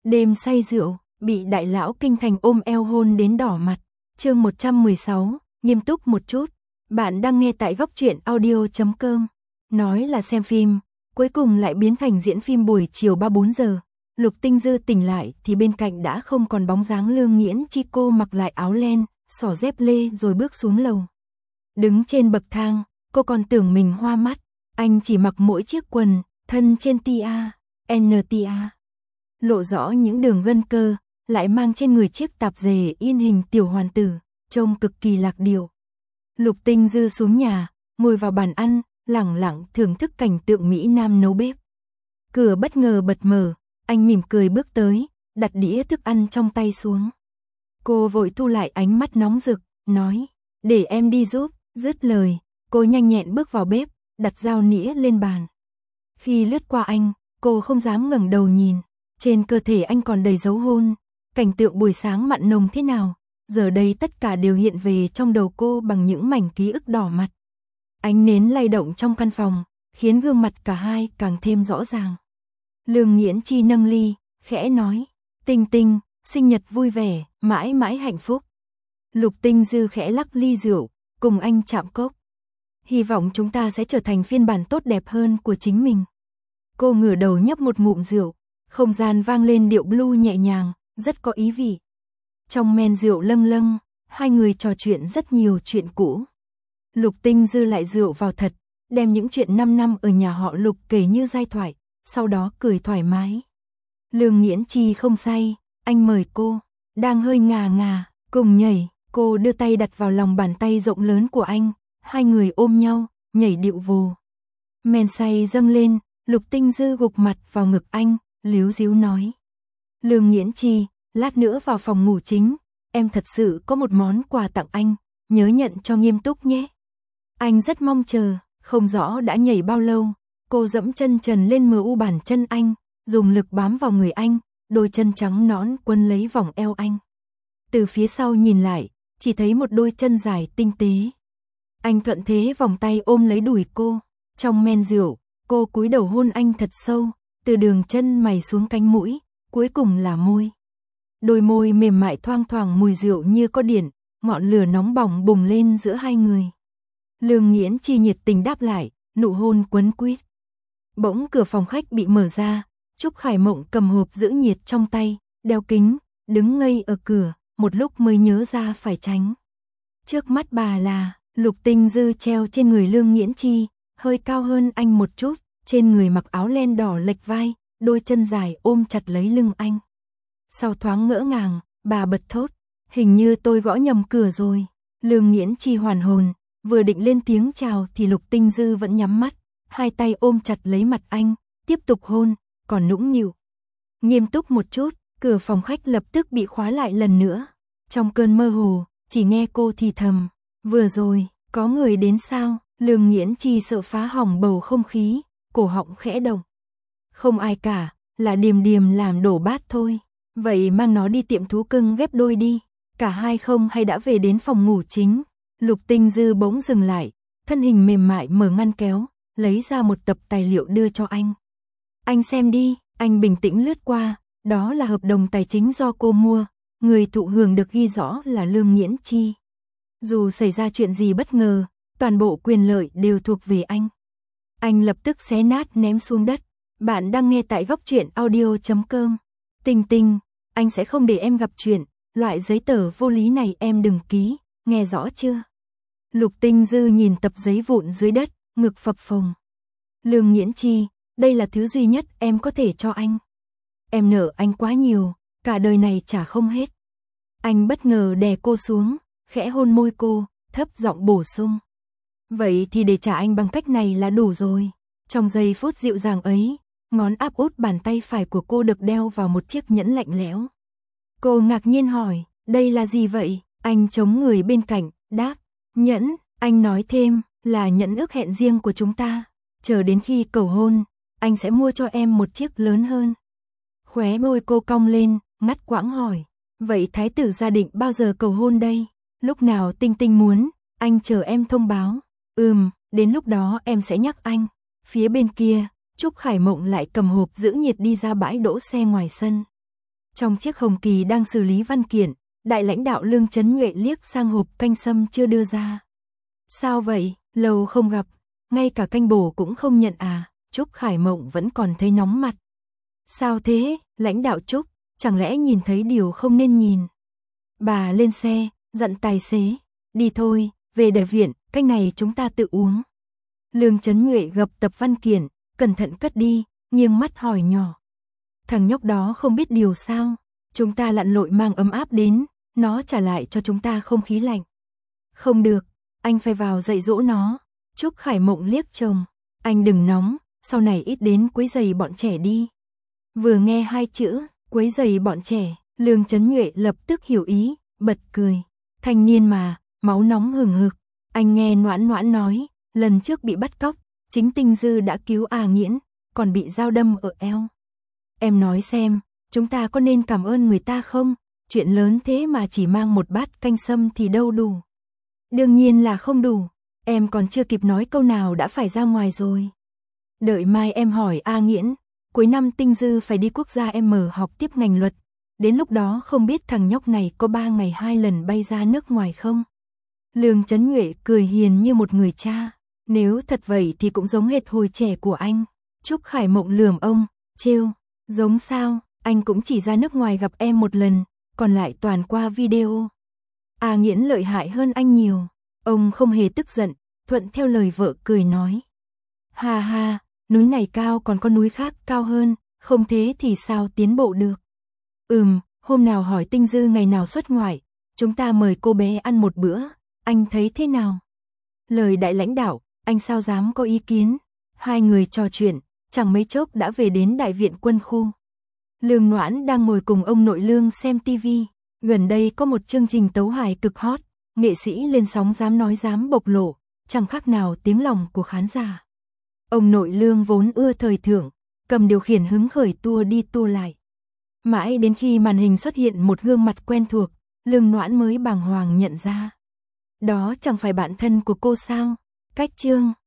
Đêm say rượu, bị đại lão kinh thành ôm eo hôn đến đỏ mặt. Chương 116, nghiêm túc một chút. Bạn đang nghe tại góc truyện audio.com. Nói là xem phim, cuối cùng lại biến thành diễn phim buổi chiều 3-4 giờ. Lục Tinh Dư tỉnh lại thì bên cạnh đã không còn bóng dáng Lương Nghiễn Chi. Cô mặc lại áo len, xỏ dép lê rồi bước xuống lầu. Đứng trên bậc thang, cô còn tưởng mình hoa mắt. Anh chỉ mặc mỗi chiếc quần, thân trên NTA. Lộ rõ những đường gân cơ, lại mang trên người chiếc tạp dề in hình tiểu hoàn tử, trông cực kỳ lạc điệu. Lục Tinh Dư xuống nhà, ngồi vào bàn ăn, lẳng lặng thưởng thức cảnh tượng Mỹ Nam nấu bếp. Cửa bất ngờ bật mở, anh mỉm cười bước tới, đặt đĩa thức ăn trong tay xuống. Cô vội thu lại ánh mắt nóng rực, nói, để em đi giúp. Dứt lời, cô nhanh nhẹn bước vào bếp, đặt dao nĩa lên bàn. Khi lướt qua anh, cô không dám ngẩng đầu nhìn. Trên cơ thể anh còn đầy dấu hôn, cảnh tượng buổi sáng mặn nồng thế nào, giờ đây tất cả đều hiện về trong đầu cô bằng những mảnh ký ức đỏ mặt. Ánh nến lay động trong căn phòng, khiến gương mặt cả hai càng thêm rõ ràng. Lương Nghiễn Chi nâng ly, khẽ nói, Tinh Tinh, sinh nhật vui vẻ, mãi mãi hạnh phúc. Lục Tinh Dư khẽ lắc ly rượu, cùng anh chạm cốc. Hy vọng chúng ta sẽ trở thành phiên bản tốt đẹp hơn của chính mình. Cô ngửa đầu nhấp một ngụm rượu, không gian vang lên điệu blue nhẹ nhàng, rất có ý vị. Trong men rượu lâng lâng, hai người trò chuyện rất nhiều chuyện cũ. Lục Tinh Dư lại rượu vào thật, đem những chuyện 5 năm ở nhà họ Lục kể như giai thoại, sau đó cười thoải mái. Lương Nghiễn Chi không say, anh mời cô, đang hơi ngà ngà, cùng nhảy. Cô đưa tay đặt vào lòng bàn tay rộng lớn của anh, hai người ôm nhau, nhảy điệu vồ. Men say dâng lên, Lục Tinh Dư gục mặt vào ngực anh, líu díu nói. Lương Nghiễn Chi, lát nữa vào phòng ngủ chính, em thật sự có một món quà tặng anh, nhớ nhận cho nghiêm túc nhé. Anh rất mong chờ, không rõ đã nhảy bao lâu, cô dẫm chân trần lên bàn chân anh, dùng lực bám vào người anh, đôi chân trắng nõn quấn lấy vòng eo anh. Từ phía sau nhìn lại, chỉ thấy một đôi chân dài tinh tế. Anh thuận thế vòng tay ôm lấy đùi cô, trong men rượu, cô cúi đầu hôn anh thật sâu, từ đường chân mày xuống cánh mũi, cuối cùng là môi. Đôi môi mềm mại thoang thoảng mùi rượu như có điện, ngọn lửa nóng bỏng bùng lên giữa hai người. Lương Nghiễn Chi nhiệt tình đáp lại, nụ hôn quấn quýt. Bỗng cửa phòng khách bị mở ra, Trúc Khải Mộng cầm hộp giữ nhiệt trong tay, đeo kính, đứng ngây ở cửa, một lúc mới nhớ ra phải tránh. Trước mắt bà là Lục Tinh Dư treo trên người Lương Nghiễn Chi, hơi cao hơn anh một chút, trên người mặc áo len đỏ lệch vai, đôi chân dài ôm chặt lấy lưng anh. Sau thoáng ngỡ ngàng, bà bật thốt, hình như tôi gõ nhầm cửa rồi. Lương Nghiễn Chi hoàn hồn, vừa định lên tiếng chào thì Lục Tinh Dư vẫn nhắm mắt, hai tay ôm chặt lấy mặt anh, tiếp tục hôn, còn nũng nịu. Nghiêm túc một chút, cửa phòng khách lập tức bị khóa lại lần nữa. Trong cơn mơ hồ, chỉ nghe cô thì thầm, vừa rồi, có người đến sao? Lương Nghiễn Chi sợ phá hỏng bầu không khí, cổ họng khẽ động. Không ai cả, là Điềm Điềm làm đổ bát thôi. Vậy mang nó đi tiệm thú cưng ghép đôi đi. Cả hai không hay đã về đến phòng ngủ chính. Lục Tinh Dư bỗng dừng lại, thân hình mềm mại mở ngăn kéo, lấy ra một tập tài liệu đưa cho anh. Anh xem đi, anh bình tĩnh lướt qua, đó là hợp đồng tài chính do cô mua. Người thụ hưởng được ghi rõ là Lương Nghiễn Chi. Dù xảy ra chuyện gì bất ngờ, toàn bộ quyền lợi đều thuộc về anh. Anh lập tức xé nát ném xuống đất. Bạn đang nghe tại góc truyện audio.com. Tinh Tinh, anh sẽ không để em gặp chuyện, loại giấy tờ vô lý này em đừng ký, nghe rõ chưa? Lục Tinh Dư nhìn tập giấy vụn dưới đất, ngực phập phồng. Lương Nghiễn Chi, đây là thứ duy nhất em có thể cho anh. Em nợ anh quá nhiều, cả đời này trả không hết. Anh bất ngờ đè cô xuống, khẽ hôn môi cô, thấp giọng bổ sung. Vậy thì để trả anh bằng cách này là đủ rồi. Trong giây phút dịu dàng ấy, ngón áp út bàn tay phải của cô được đeo vào một chiếc nhẫn lạnh lẽo. Cô ngạc nhiên hỏi, đây là gì vậy? Anh chống người bên cạnh, đáp, nhẫn, anh nói thêm, là nhẫn ước hẹn riêng của chúng ta. Chờ đến khi cầu hôn, anh sẽ mua cho em một chiếc lớn hơn. Khóe môi cô cong lên, ngắt quãng hỏi, vậy thái tử gia định bao giờ cầu hôn đây? Lúc nào Tinh Tinh muốn, anh chờ em thông báo. Đến lúc đó em sẽ nhắc anh. Phía bên kia, Trúc Khải Mộng lại cầm hộp giữ nhiệt đi ra bãi đỗ xe ngoài sân. Trong chiếc hồng kỳ đang xử lý văn kiện, đại lãnh đạo Lương Chấn Nhuệ liếc sang hộp canh sâm chưa đưa ra. Sao vậy, lâu không gặp, ngay cả canh bổ cũng không nhận à? Trúc Khải Mộng vẫn còn thấy nóng mặt. Sao thế, lãnh đạo Trúc, chẳng lẽ nhìn thấy điều không nên nhìn? Bà lên xe, dặn tài xế, đi thôi, về đại viện, canh này chúng ta tự uống. Lương Chấn Nhuệ gập tập văn kiện, cẩn thận cất đi, nghiêng mắt hỏi nhỏ. Thằng nhóc đó không biết điều sao? Chúng ta lặn lội mang ấm áp đến, nó trả lại cho chúng ta không khí lạnh. Không được, anh phải vào dạy dỗ nó. Trúc Khải Mộng liếc chồng, anh đừng nóng, sau này ít đến quấy rầy bọn trẻ đi. Vừa nghe hai chữ, quấy rầy bọn trẻ, Lương Chấn Nhuệ lập tức hiểu ý, bật cười. Thanh niên mà, máu nóng hừng hực. Anh nghe Noãn Noãn nói, lần trước bị bắt cóc, chính Tinh Dư đã cứu A Nghiễn, còn bị dao đâm ở eo. Em nói xem, chúng ta có nên cảm ơn người ta không? Chuyện lớn thế mà chỉ mang một bát canh sâm thì đâu đủ. Đương nhiên là không đủ, em còn chưa kịp nói câu nào đã phải ra ngoài rồi. Đợi mai em hỏi A Nghiễn, cuối năm Tinh Dư phải đi quốc gia M học tiếp ngành luật, đến lúc đó không biết thằng nhóc này có 3 ngày 2 lần bay ra nước ngoài không? Lương Chấn Nhuệ cười hiền như một người cha, nếu thật vậy thì cũng giống hệt hồi trẻ của anh. Trúc Khải Mộng lườm ông, trêu, giống sao, anh cũng chỉ ra nước ngoài gặp em một lần, còn lại toàn qua video. A Nghiễn lợi hại hơn anh nhiều. Ông không hề tức giận, thuận theo lời vợ cười nói. Ha ha, núi này cao còn có núi khác cao hơn, không thế thì sao tiến bộ được. Hôm nào hỏi Tinh Dư ngày nào xuất ngoại, chúng ta mời cô bé ăn một bữa, anh thấy thế nào? Lời đại lãnh đạo, anh sao dám có ý kiến. Hai người trò chuyện, chẳng mấy chốc đã về đến đại viện quân khu. Lương Noãn đang ngồi cùng ông nội Lương xem tivi. Gần đây có một chương trình tấu hài cực hot, nghệ sĩ lên sóng dám nói dám bộc lộ, chẳng khác nào tiếng lòng của khán giả. Ông nội Lương vốn ưa thời thượng, cầm điều khiển hứng khởi tua đi tua lại. Mãi đến khi màn hình xuất hiện một gương mặt quen thuộc, Lương Noãn mới bàng hoàng nhận ra. Đó chẳng phải bạn thân của cô sao? Cách Trương.